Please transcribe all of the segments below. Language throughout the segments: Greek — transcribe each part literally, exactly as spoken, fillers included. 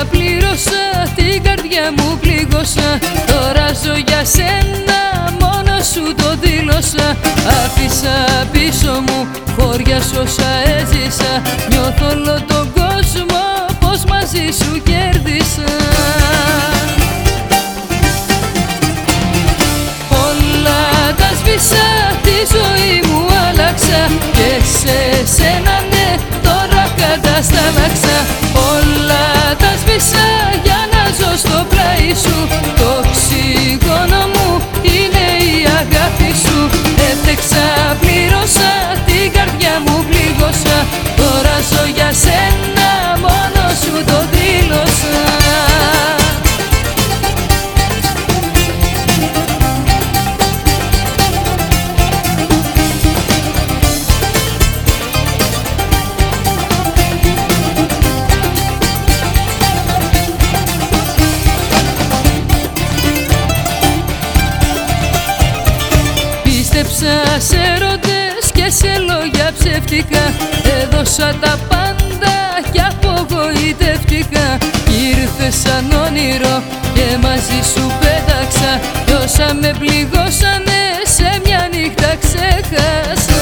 πλήρωσα, την καρδιά μου πλήγωσα. Τώρα ζω για σένα, μόνο σου το δήλωσα. Άφησα πίσω μου χώρια σ' όσα έζησα. Νιώθω όλο τον κόσμο πως μαζί σου κέρδισα. Όλα τα σβήσα, τη ζωή μου άλλαξα. Και σε σένα ναι, τώρα καταστάλαξα. Όλα τα σβήσα για να ζω στο πλάι σου. Το οξυγόνο μου είναι η αγάπη σου. Έφτεξα, πλήρωσα, την καρδιά μου πλήγωσα. Τώρα ζω για σένα, μόνο σου το δήλωσα. Πίστεψα σε έρωτες και σε λόγια ψεύτικα. Έδωσα τα πάντα κι απογοητεύτηκα. Ήρθες σαν όνειρο και μαζί σου πέταξα. Κι όσα με πληγώσανε σε μια νύχτα ξέχασα.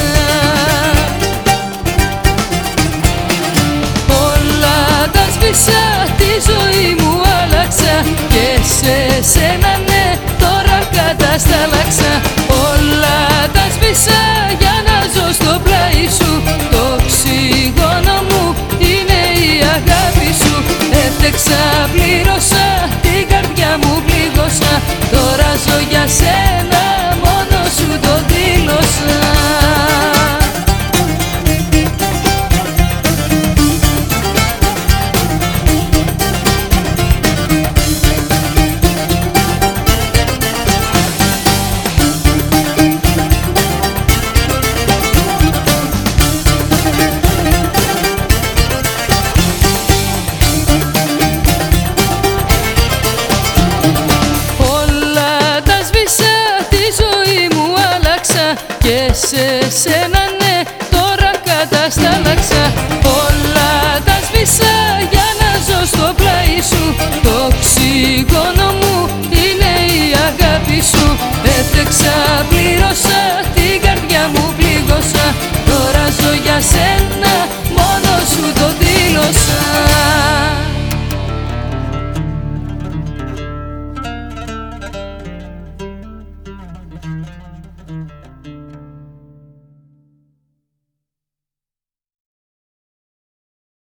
Όλα τα σβήσα, τη ζωή μου άλλαξα. Και σε σένα ναι, τώρα καταστάλαξα. Όλα τα σβήσα για να ζω στο πλάι σου. Το οξυγόνο μου είναι η αγάπη σου. Έφτεξα, πλήρωσα, την καρδιά μου πλήγωσα. Τώρα ζω για σένα, μόνο σου το δήλωσα. Και σε σένα ναι, τώρα καταστάλαξα. Όλα τα σβήσα για να ζω στο πλάι σου. Το οξυγόνο μου είναι η αγάπη σου. Έφτεξα, πλήρωσα, την καρδιά μου πλήγωσα. Τώρα ζω για σένα.